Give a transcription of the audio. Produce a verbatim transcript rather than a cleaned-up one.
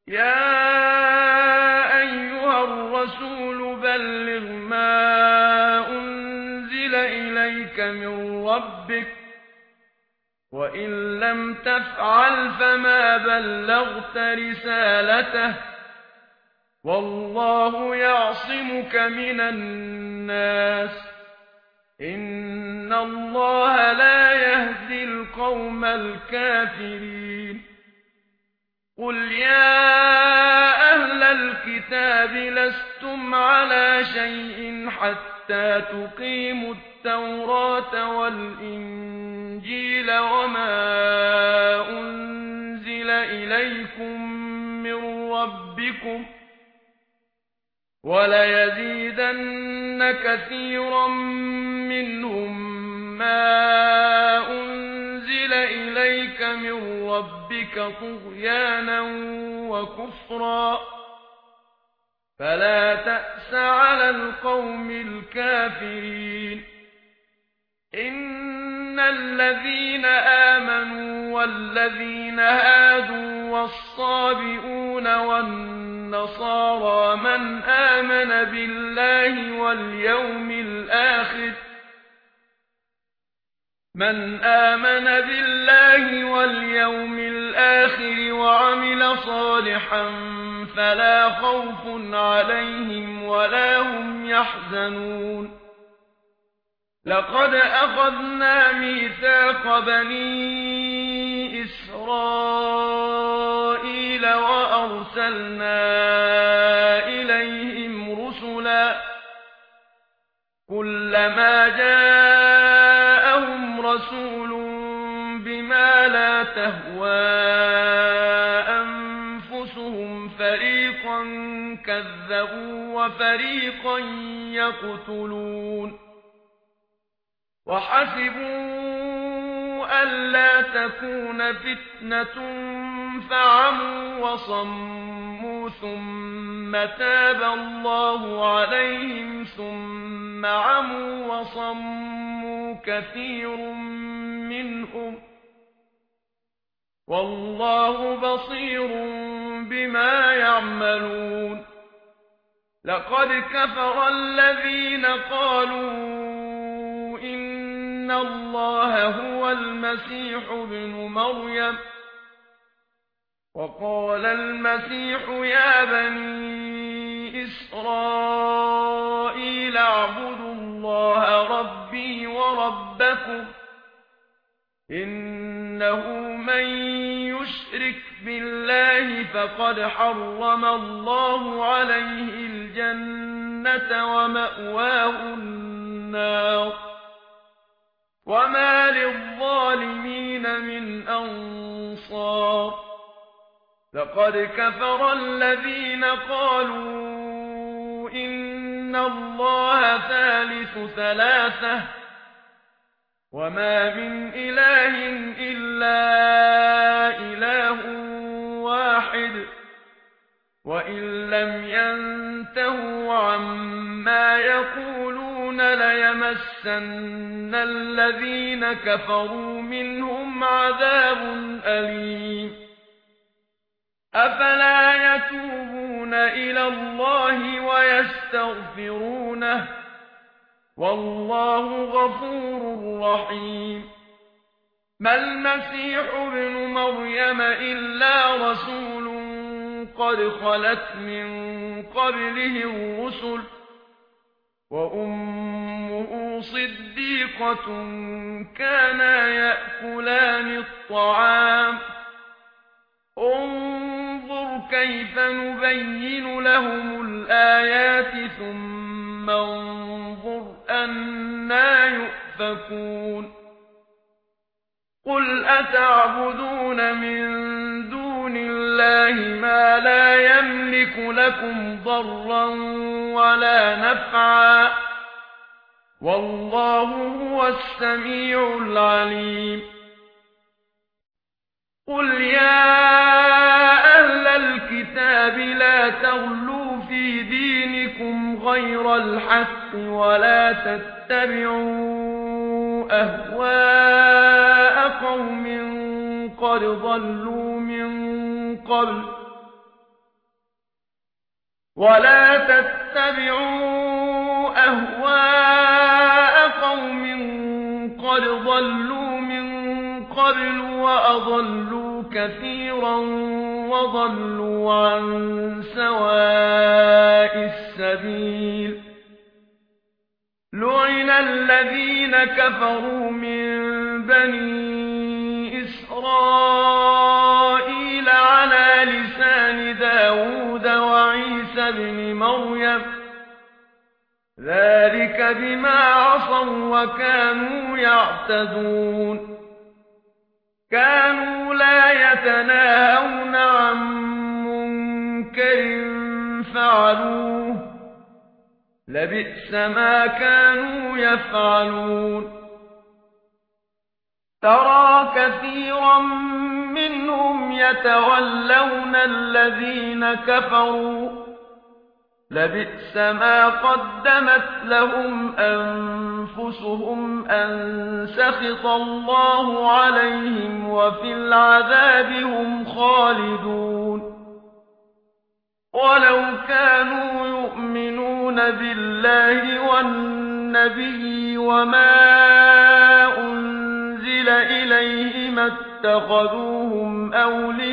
يا أيها الرسول بلغ ما أنزل إليك من ربك وإن لم تفعل فما بلغت رسالته والله يعصمك من الناس إن الله لا يهدي القوم الكافرين قل يا أهل الكتاب لستم على شيء حتى تقيموا التوراة والإنجيل وما أنزل إليكم من ربكم وليزيدن كثيرا منهم ما أنزل إليك من ربك طغيانا وكفرا فلا تأس على القوم الكافرين إن الذين آمنوا والذين هادوا والصابئون والنصارى من آمن بالله واليوم الآخر من آمن بالله واليوم الآخر وعمل صالحا فلا خوف عليهم ولا هم يحزنون لقد أخذنا ميثاق بني إسرائيل وأرسلنا إليهم رسلا كلما جاءهم رسول بما لا تهوى أنفسهم فريقا كذبوا وفريقا يقتلون وحسبوا ألا تكون فتنة فعموا وصموا ثم تاب الله عليهم ثم عموا وصموا كثير منهم والله بصير بما يعملون لقد كفر الذين قالوا إن الله هو المسيح ابن مريم وقال المسيح يا بني إسرائيل اعبدوا الله ربي وربكم إنه من يشرك بالله فقد حرم الله عليه الجنة ومأواه النار وما للظالمين من أنصار لقد كفر الذين قالوا إن الله ثالث ثلاثة وما من إله إلا إله واحد وإن لم ينتهوا عما يقولون ليمسن الذين كفروا منهم عذاب أليم أفلا يتوبون إلى الله ويستغفرونه والله غفور رحيم ما المسيح ابن مريم إلا رسول قد خلت من قبله الرسل وأمه صديقة كانا يأكلان الطعام انظر كيف نبين لهم الآيات ثم انظر أنا يؤفكون قل أتعبدون من دون الله ما لا يملك لكم ضرا ولا نفعا والله هو السميع العليم قل يا أهل الكتاب لا تغلوا في دينكم غير الحق ولا تتبعوا أهواء قوم قد ضلوا من قبل ولا تتبعوا أهواء قوم قد ضلوا من قبل وأضلوا كثيرا وضلوا عن سواء السبيل لعن الذين كفروا من بني إسرائيل على لسان داود وعيسى بن مريم ذلك بما عصوا وكانوا يعتدون كانوا لا يتناهون عن منكر فعلوه لبئس ما كانوا يفعلون ترى كثيرا منهم يتولون الذين كفروا لبئس ما قدمت لهم أنفسهم أن سخط الله عليهم وفي العذاب هم خالدون ولو كانوا يؤمنون بالله والنبي وما أنزل إليه ما اتخذوهم أولياء